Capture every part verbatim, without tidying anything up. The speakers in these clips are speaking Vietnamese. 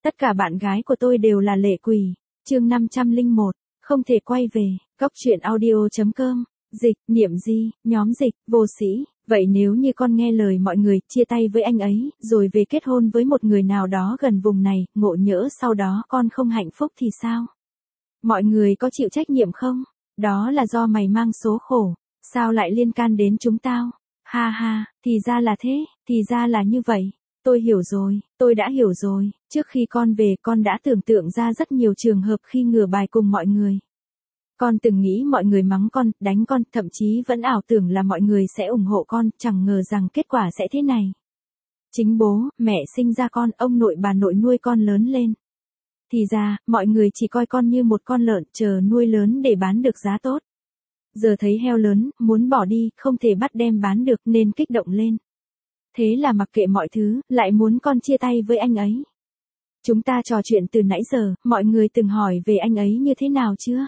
Tất cả bạn gái của tôi đều là lệ quỷ. Chương năm trăm lẻ một, không thể quay về. Góc truyện audio.com. Dịch, Niệm Di, nhóm Dịch, Vô Sĩ. Vậy nếu như con nghe lời mọi người, chia tay với anh ấy, rồi về kết hôn với một người nào đó gần vùng này, ngộ nhỡ sau đó con không hạnh phúc thì sao? Mọi người có chịu trách nhiệm không? Đó là do mày mang số khổ. Sao lại liên can đến chúng tao? Ha ha, thì ra là thế, thì ra là như vậy. Tôi hiểu rồi, tôi đã hiểu rồi. Trước khi con về, con đã tưởng tượng ra rất nhiều trường hợp khi ngửa bài cùng mọi người. Con từng nghĩ mọi người mắng con, đánh con, thậm chí vẫn ảo tưởng là mọi người sẽ ủng hộ con, chẳng ngờ rằng kết quả sẽ thế này. Chính bố, mẹ sinh ra con, ông nội bà nội nuôi con lớn lên. Thì ra, mọi người chỉ coi con như một con lợn, chờ nuôi lớn để bán được giá tốt. Giờ thấy heo lớn, muốn bỏ đi, không thể bắt đem bán được nên kích động lên. Thế là mặc kệ mọi thứ, lại muốn con chia tay với anh ấy. Chúng ta trò chuyện từ nãy giờ, mọi người từng hỏi về anh ấy như thế nào chưa?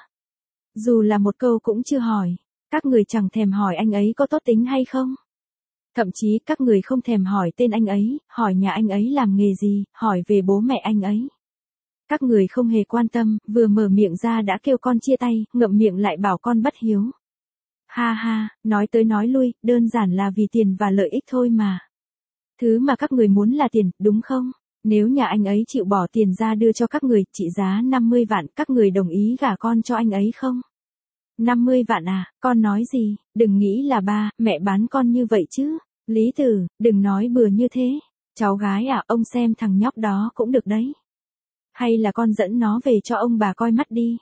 Dù là một câu cũng chưa hỏi. Các người chẳng thèm hỏi anh ấy có tốt tính hay không? Thậm chí các người không thèm hỏi tên anh ấy, hỏi nhà anh ấy làm nghề gì, hỏi về bố mẹ anh ấy. Các người không hề quan tâm, vừa mở miệng ra đã kêu con chia tay, ngậm miệng lại bảo con bất hiếu. Ha ha, nói tới nói lui, đơn giản là vì tiền và lợi ích thôi mà. Thứ mà các người muốn là tiền, đúng không? Nếu nhà anh ấy chịu bỏ tiền ra đưa cho các người, trị giá năm mươi vạn, các người đồng ý gả con cho anh ấy không? năm mươi vạn à, con nói gì, đừng nghĩ là ba, mẹ bán con như vậy chứ. Lý Tử, đừng nói bừa như thế. Cháu gái à, ông xem thằng nhóc đó cũng được đấy. Hay là con dẫn nó về cho ông bà coi mắt đi.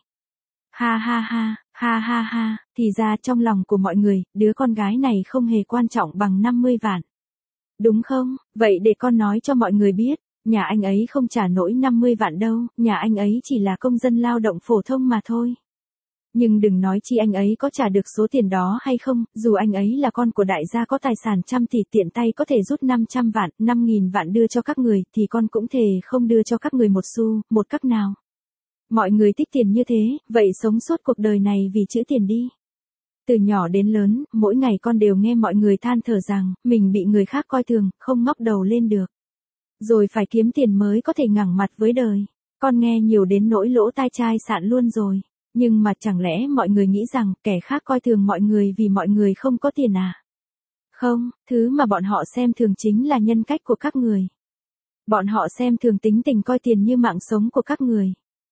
Ha ha ha, ha ha ha, thì ra trong lòng của mọi người, đứa con gái này không hề quan trọng bằng năm mươi vạn. Đúng không? Vậy để con nói cho mọi người biết, nhà anh ấy không trả nổi năm mươi vạn đâu, nhà anh ấy chỉ là công dân lao động phổ thông mà thôi. Nhưng đừng nói chi anh ấy có trả được số tiền đó hay không, dù anh ấy là con của đại gia có tài sản trăm tỷ tiện tay có thể rút năm trăm vạn, năm nghìn vạn đưa cho các người, thì con cũng thề không đưa cho các người một xu, một cách nào. Mọi người thích tiền như thế, vậy sống suốt cuộc đời này vì chữ tiền đi. Từ nhỏ đến lớn, mỗi ngày con đều nghe mọi người than thở rằng, mình bị người khác coi thường, không ngóc đầu lên được. Rồi phải kiếm tiền mới có thể ngẩng mặt với đời. Con nghe nhiều đến nỗi lỗ tai chai sạn luôn rồi. Nhưng mà chẳng lẽ mọi người nghĩ rằng kẻ khác coi thường mọi người vì mọi người không có tiền à? Không, thứ mà bọn họ xem thường chính là nhân cách của các người. Bọn họ xem thường tính tình coi tiền như mạng sống của các người.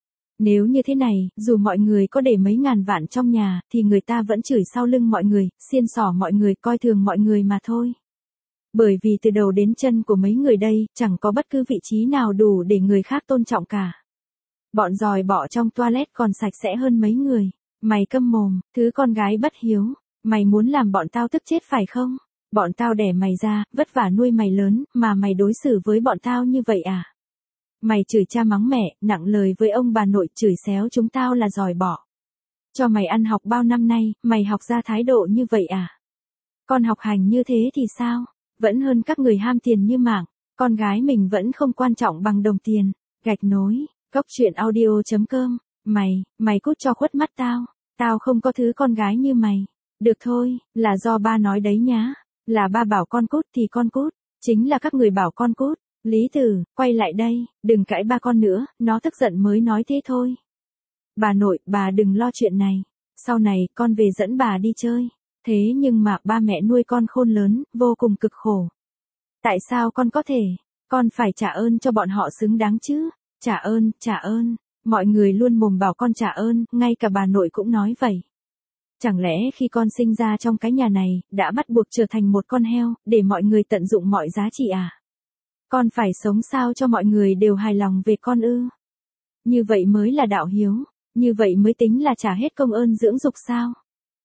Nếu như thế này, dù mọi người có để mấy ngàn vạn trong nhà, thì người ta vẫn chửi sau lưng mọi người, xiên xỏ mọi người, coi thường mọi người mà thôi. Bởi vì từ đầu đến chân của mấy người đây, chẳng có bất cứ vị trí nào đủ để người khác tôn trọng cả. Bọn giòi bọ trong toilet còn sạch sẽ hơn mấy người. Mày câm mồm, thứ con gái bất hiếu. Mày muốn làm bọn tao tức chết phải không? Bọn tao đẻ mày ra, vất vả nuôi mày lớn, mà mày đối xử với bọn tao như vậy à? Mày chửi cha mắng mẹ, nặng lời với ông bà nội, chửi xéo chúng tao là giòi bọ. Cho mày ăn học bao năm nay, mày học ra thái độ như vậy à? Con học hành như thế thì sao? Vẫn hơn các người ham tiền như mạng. Con gái mình vẫn không quan trọng bằng đồng tiền. Gạch nối. Góc truyện audio.com. Mày, mày cút cho khuất mắt tao. Tao không có thứ con gái như mày. Được thôi, là do ba nói đấy nhá. Là ba bảo con cút thì con cút. Chính là các người bảo con cút. Lý Tử, quay lại đây, đừng cãi ba con nữa, nó tức giận mới nói thế thôi. Bà nội, bà đừng lo chuyện này. Sau này, con về dẫn bà đi chơi. Thế nhưng mà ba mẹ nuôi con khôn lớn, vô cùng cực khổ. Tại sao con có thể? Con phải trả ơn cho bọn họ xứng đáng chứ. Trả ơn, trả ơn. Mọi người luôn mồm bảo con trả ơn, ngay cả bà nội cũng nói vậy. Chẳng lẽ khi con sinh ra trong cái nhà này, đã bắt buộc trở thành một con heo, để mọi người tận dụng mọi giá trị à? Con phải sống sao cho mọi người đều hài lòng về con ư? Như vậy mới là đạo hiếu, như vậy mới tính là trả hết công ơn dưỡng dục sao?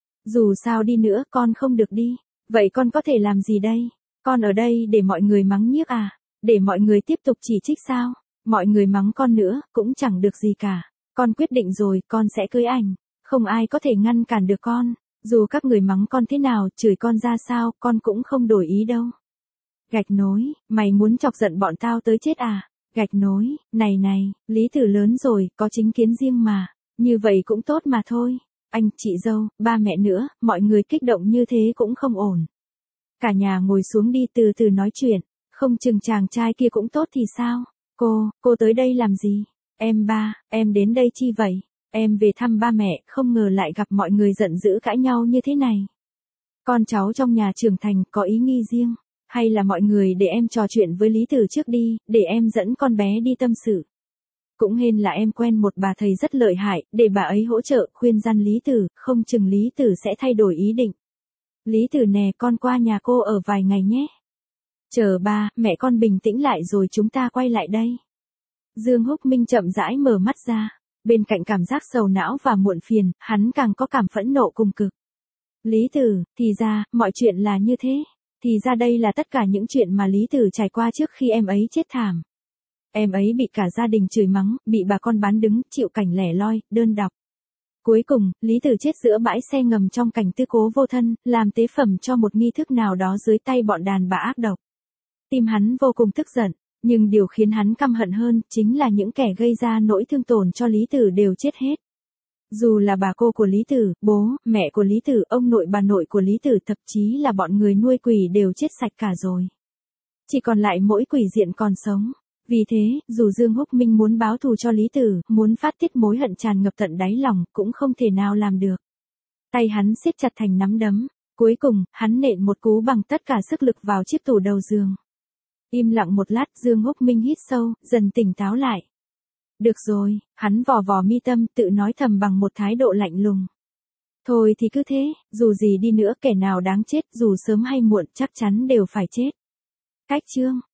Dù sao đi nữa, con không được đi. Vậy con có thể làm gì đây? Con ở đây để mọi người mắng nhiếc à? Để mọi người tiếp tục chỉ trích sao? Mọi người mắng con nữa, cũng chẳng được gì cả. Con quyết định rồi, con sẽ cưới anh. Không ai có thể ngăn cản được con. Dù các người mắng con thế nào, chửi con ra sao, con cũng không đổi ý đâu. Gạch nối, mày muốn chọc giận bọn tao tới chết à? Gạch nối, này này, Lý Tử lớn rồi, có chính kiến riêng mà. Như vậy cũng tốt mà thôi. Anh, chị dâu, ba mẹ nữa, mọi người kích động như thế cũng không ổn. Cả nhà ngồi xuống đi từ từ nói chuyện. Không chừng chàng trai kia cũng tốt thì sao? Cô, cô tới đây làm gì? Em ba, em đến đây chi vậy? Em về thăm ba mẹ, không ngờ lại gặp mọi người giận dữ cãi nhau như thế này. Con cháu trong nhà trưởng thành có ý nghi riêng, hay là mọi người để em trò chuyện với Lý Tử trước đi, để em dẫn con bé đi tâm sự. Cũng hên là em quen một bà thầy rất lợi hại, để bà ấy hỗ trợ, khuyên răn Lý Tử, không chừng Lý Tử sẽ thay đổi ý định. Lý Tử nè, con qua nhà cô ở vài ngày nhé. Chờ ba, mẹ con bình tĩnh lại rồi chúng ta quay lại đây. Dương Húc Minh chậm rãi mở mắt ra, bên cạnh cảm giác sầu não và muộn phiền, hắn càng có cảm phẫn nộ cùng cực. Lý Tử, thì ra, mọi chuyện là như thế. Thì ra đây là tất cả những chuyện mà Lý Tử trải qua trước khi em ấy chết thảm. Em ấy bị cả gia đình chửi mắng, bị bà con bán đứng, chịu cảnh lẻ loi, đơn độc. Cuối cùng, Lý Tử chết giữa bãi xe ngầm trong cảnh tư cố vô thân, làm tế phẩm cho một nghi thức nào đó dưới tay bọn đàn bà ác độc. Tim hắn vô cùng tức giận, nhưng điều khiến hắn căm hận hơn chính là những kẻ gây ra nỗi thương tổn cho Lý Tử đều chết hết. Dù là bà cô của Lý Tử, bố, mẹ của Lý Tử, ông nội bà nội của Lý Tử, thậm chí là bọn người nuôi quỷ đều chết sạch cả rồi. Chỉ còn lại mỗi quỷ diện còn sống. Vì thế, dù Dương Húc Minh muốn báo thù cho Lý Tử, muốn phát tiết mối hận tràn ngập tận đáy lòng, cũng không thể nào làm được. Tay hắn siết chặt thành nắm đấm. Cuối cùng, hắn nện một cú bằng tất cả sức lực vào chiếc tủ đầu giường. Im lặng một lát, Dương Húc Minh hít sâu, dần tỉnh táo lại. Được rồi, hắn vò vò mi tâm, tự nói thầm bằng một thái độ lạnh lùng. Thôi thì cứ thế, dù gì đi nữa, kẻ nào đáng chết, dù sớm hay muộn, chắc chắn đều phải chết. Cách chương